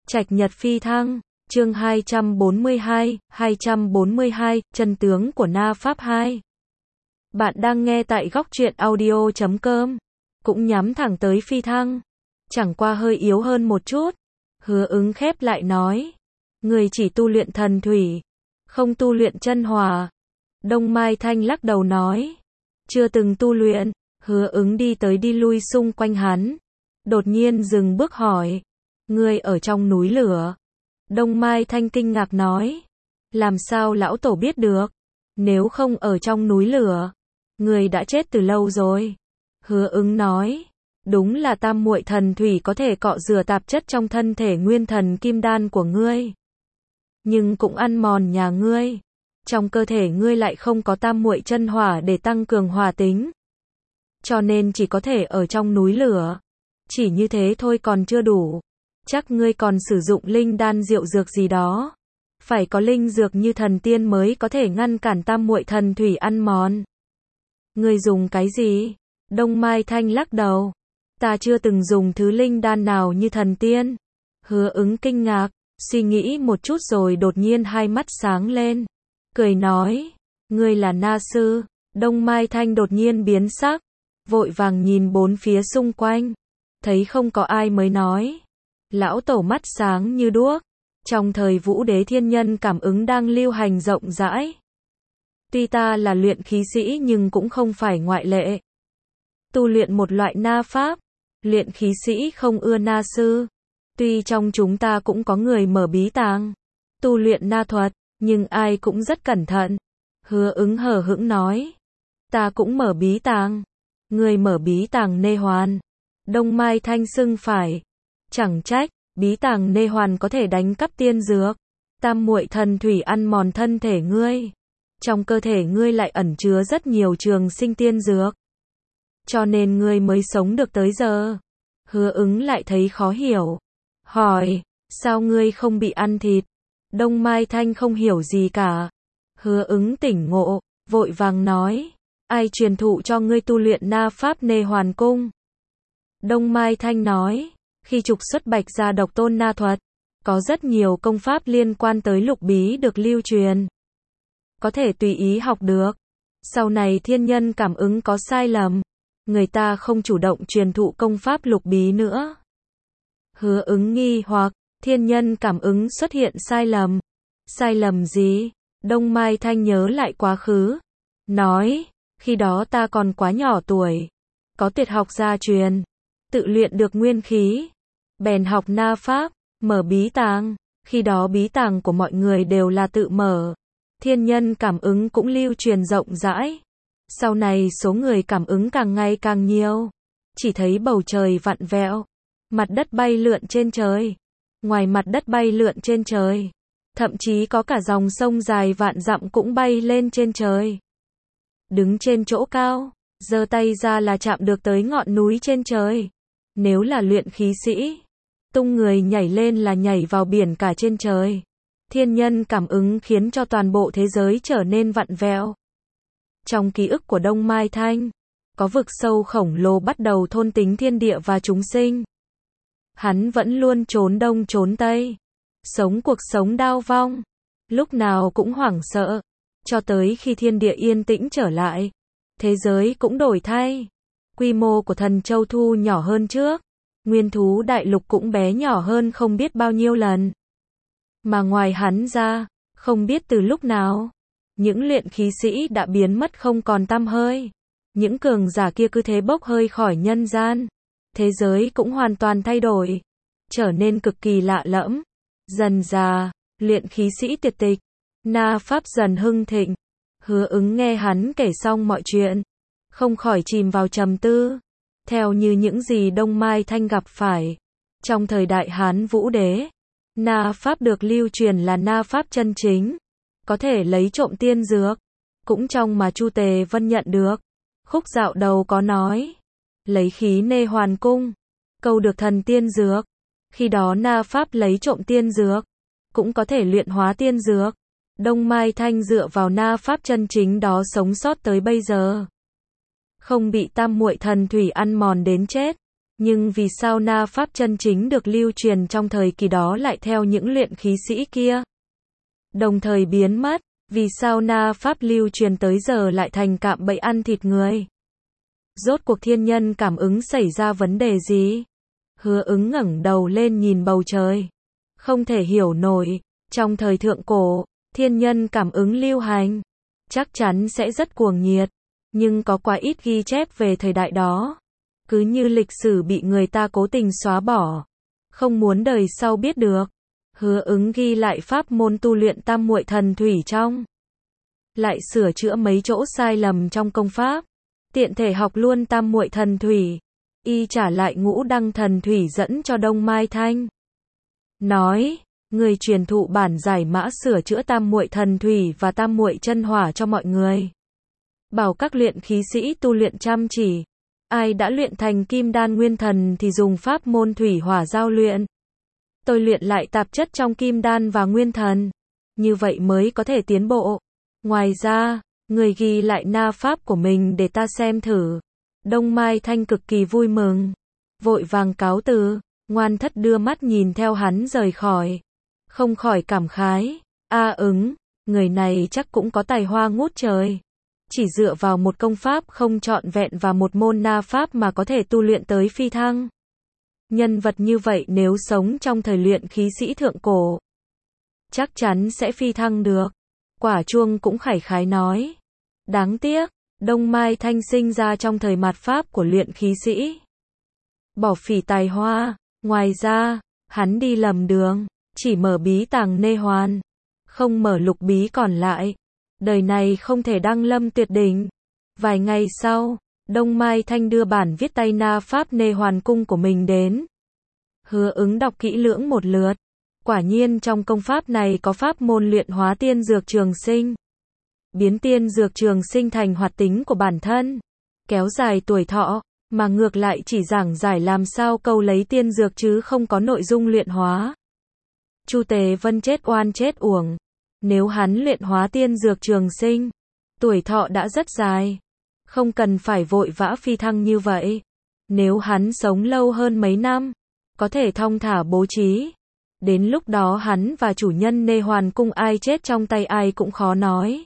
Trạch Nhật phi thăng, chương 242, chân tướng của Na Pháp 2. Bạn đang nghe tại góc truyện audio.com, cũng nhắm thẳng tới phi thăng, chẳng qua hơi yếu hơn một chút. Hứa Ứng khép lại nói, người chỉ tu luyện thần thủy, không tu luyện chân hỏa. Đông Mai Thanh lắc đầu nói, chưa từng tu luyện. Hứa Ứng đi tới đi lui xung quanh hắn, đột nhiên dừng bước hỏi, ngươi ở trong núi lửa? Đông Mai Thanh kinh ngạc nói, làm sao lão tổ biết được? Nếu không ở trong núi lửa, ngươi đã chết từ lâu rồi. Hứa Ứng nói, đúng là tam muội thần thủy có thể cọ rửa tạp chất trong thân thể nguyên thần kim đan của ngươi, nhưng cũng ăn mòn nhà ngươi. Trong cơ thể ngươi lại không có tam muội chân hỏa để tăng cường hỏa tính, cho nên chỉ có thể ở trong núi lửa. Chỉ như thế thôi còn chưa đủ, chắc ngươi còn sử dụng linh đan diệu dược gì đó. Phải có linh dược như thần tiên mới có thể ngăn cản tam muội thần thủy ăn mòn. Ngươi dùng cái gì? Đông Mai Thanh lắc đầu, ta chưa từng dùng thứ linh đan nào như thần tiên. Hứa Ứng kinh ngạc, suy nghĩ một chút rồi đột nhiên hai mắt sáng lên, cười nói, ngươi là Na sư? Đông Mai Thanh đột nhiên biến sắc, vội vàng nhìn bốn phía xung quanh, thấy không có ai mới nói, lão tổ mắt sáng như đuốc. Trong thời Vũ Đế thiên nhân cảm ứng đang lưu hành rộng rãi. Tuy ta là luyện khí sĩ nhưng cũng không phải ngoại lệ. Tu luyện một loại na pháp, luyện khí sĩ không ưa na sư. Tuy trong chúng ta cũng có người mở bí tàng, tu luyện na thuật, nhưng ai cũng rất cẩn thận. Hứa Ứng hờ hững nói, ta cũng mở bí tàng. Người mở bí tàng Nê Hoàn? Đông Mai Thanh xưng phải, chẳng trách, bí tàng Nê Hoàn có thể đánh cắp tiên dược. Tam muội thần thủy ăn mòn thân thể ngươi, trong cơ thể ngươi lại ẩn chứa rất nhiều trường sinh tiên dược, cho nên ngươi mới sống được tới giờ. Hứa Ứng lại thấy khó hiểu, hỏi, sao ngươi không bị ăn thịt? Đông Mai Thanh không hiểu gì cả. Hứa Ứng tỉnh ngộ, vội vàng nói, ai truyền thụ cho ngươi tu luyện na pháp Nê Hoàn cung? Đông Mai Thanh nói, khi trục xuất Bạch Gia độc tôn na thuật, có rất nhiều công pháp liên quan tới lục bí được lưu truyền, có thể tùy ý học được. Sau này thiên nhân cảm ứng có sai lầm, người ta không chủ động truyền thụ công pháp lục bí nữa. Hứa Ứng nghi hoặc, thiên nhân cảm ứng xuất hiện sai lầm. Sai lầm gì? Đông Mai Thanh nhớ lại quá khứ, nói, khi đó ta còn quá nhỏ tuổi, có tuyệt học gia truyền, tự luyện được nguyên khí, bèn học na pháp, mở bí tàng. Khi đó bí tàng của mọi người đều là tự mở, thiên nhân cảm ứng cũng lưu truyền rộng rãi. Sau này số người cảm ứng càng ngày càng nhiều, chỉ thấy bầu trời vặn vẹo, mặt đất bay lượn trên trời, ngoài mặt đất bay lượn trên trời, thậm chí có cả dòng sông dài vạn dặm cũng bay lên trên trời. Đứng trên chỗ cao, giơ tay ra là chạm được tới ngọn núi trên trời. Nếu là luyện khí sĩ, tung người nhảy lên là nhảy vào biển cả trên trời. Thiên nhân cảm ứng khiến cho toàn bộ thế giới trở nên vặn vẹo. Trong ký ức của Đông Mai Thanh, có vực sâu khổng lồ bắt đầu thôn tính thiên địa và chúng sinh. Hắn vẫn luôn trốn đông trốn tây, sống cuộc sống đao vong, lúc nào cũng hoảng sợ, cho tới khi thiên địa yên tĩnh trở lại, thế giới cũng đổi thay. Quy mô của Thần Châu thu nhỏ hơn trước, nguyên thú đại lục cũng bé nhỏ hơn không biết bao nhiêu lần. Mà ngoài hắn ra, không biết từ lúc nào, những luyện khí sĩ đã biến mất không còn tăm hơi. Những cường giả kia cứ thế bốc hơi khỏi nhân gian. Thế giới cũng hoàn toàn thay đổi, trở nên cực kỳ lạ lẫm. Dần dà, luyện khí sĩ tuyệt tịch, na pháp dần hưng thịnh. Hứa Ứng nghe hắn kể xong mọi chuyện, không khỏi chìm vào trầm tư. Theo như những gì Đông Mai Thanh gặp phải, trong thời đại Hán Vũ Đế, na pháp được lưu truyền là na pháp chân chính, có thể lấy trộm tiên dược, cũng trong mà Chu Tề Vân nhận được. Khúc dạo đầu có nói, lấy khí Nê Hoàn cung, câu được thần tiên dược. Khi đó na pháp lấy trộm tiên dược, cũng có thể luyện hóa tiên dược. Đông Mai Thanh dựa vào na pháp chân chính đó sống sót tới bây giờ, không bị tam muội thần thủy ăn mòn đến chết. Nhưng vì sao na pháp chân chính được lưu truyền trong thời kỳ đó lại theo những luyện khí sĩ kia đồng thời biến mất? Vì sao na pháp lưu truyền tới giờ lại thành cạm bẫy ăn thịt người? Rốt cuộc thiên nhân cảm ứng xảy ra vấn đề gì? Hứa Ứng ngẩng đầu lên nhìn bầu trời. Không thể hiểu nổi, trong thời thượng cổ, thiên nhân cảm ứng lưu hành, chắc chắn sẽ rất cuồng nhiệt, nhưng có quá ít ghi chép về thời đại đó. Cứ như lịch sử bị người ta cố tình xóa bỏ, không muốn đời sau biết được. Hứa Ứng ghi lại pháp môn tu luyện tam muội thần thủy trong, lại sửa chữa mấy chỗ sai lầm trong công pháp, tiện thể học luôn tam muội thần thủy. Y trả lại ngũ đăng thần thủy dẫn cho Đông Mai Thanh. Nói, người truyền thụ bản giải mã sửa chữa tam muội thần thủy và tam muội chân hỏa cho mọi người. Bảo các luyện khí sĩ tu luyện chăm chỉ. Ai đã luyện thành kim đan nguyên thần thì dùng pháp môn thủy hỏa giao luyện. Tôi luyện lại tạp chất trong kim đan và nguyên thần. Như vậy mới có thể tiến bộ. Ngoài ra, người ghi lại na pháp của mình để ta xem thử. Đông Mai Thanh cực kỳ vui mừng, vội vàng cáo từ. Ngoan Thất đưa mắt nhìn theo hắn rời khỏi, không khỏi cảm khái, Ứng, người này chắc cũng có tài hoa ngút trời. Chỉ dựa vào một công pháp không trọn vẹn và một môn na pháp mà có thể tu luyện tới phi thăng. Nhân vật như vậy nếu sống trong thời luyện khí sĩ thượng cổ, chắc chắn sẽ phi thăng được. Quả Chuông cũng khải khái nói, đáng tiếc, Đông Mai Thanh sinh ra trong thời mạt pháp của luyện khí sĩ, bỏ phỉ tài hoa. Ngoài ra, hắn đi lầm đường, chỉ mở bí tàng nê hoàn, không mở lục bí còn lại. Đời này không thể đăng lâm tuyệt đỉnh. Vài ngày sau, Đông Mai Thanh đưa bản viết tay na pháp nê hoàn cung của mình đến. Hứa Ứng đọc kỹ lưỡng một lượt. Quả nhiên trong công pháp này có pháp môn luyện hóa tiên dược trường sinh, biến tiên dược trường sinh thành hoạt tính của bản thân, kéo dài tuổi thọ, mà ngược lại chỉ giảng giải làm sao câu lấy tiên dược chứ không có nội dung luyện hóa. Chu Tề Vân chết oan chết uổng. Nếu hắn luyện hóa tiên dược trường sinh, tuổi thọ đã rất dài, không cần phải vội vã phi thăng như vậy. Nếu hắn sống lâu hơn mấy năm, có thể thong thả bố trí. Đến lúc đó hắn và chủ nhân nê hoàn cung ai chết trong tay ai cũng khó nói.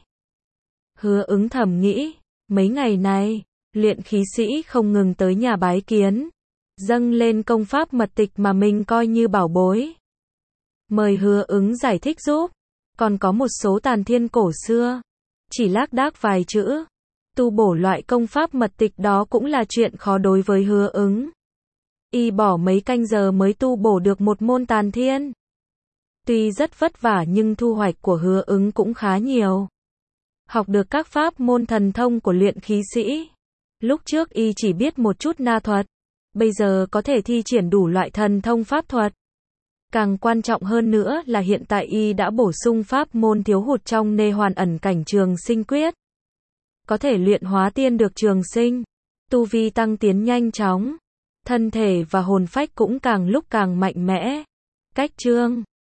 Hứa Ứng thầm nghĩ, mấy ngày này, luyện khí sĩ không ngừng tới nhà bái kiến, dâng lên công pháp mật tịch mà mình coi như bảo bối. Mời Hứa Ứng giải thích giúp. Còn có một số tàn thiên cổ xưa, chỉ lác đác vài chữ. Tu bổ loại công pháp mật tịch đó cũng là chuyện khó đối với Hứa Ứng. Y bỏ mấy canh giờ mới tu bổ được một môn tàn thiên. Tuy rất vất vả nhưng thu hoạch của Hứa Ứng cũng khá nhiều. Học được các pháp môn thần thông của luyện khí sĩ. Lúc trước y chỉ biết một chút na thuật, bây giờ có thể thi triển đủ loại thần thông pháp thuật. Càng quan trọng hơn nữa là hiện tại y đã bổ sung pháp môn thiếu hụt trong nê hoàn ẩn cảnh trường sinh quyết. Có thể luyện hóa tiên được trường sinh, tu vi tăng tiến nhanh chóng, thân thể và hồn phách cũng càng lúc càng mạnh mẽ. Cách chương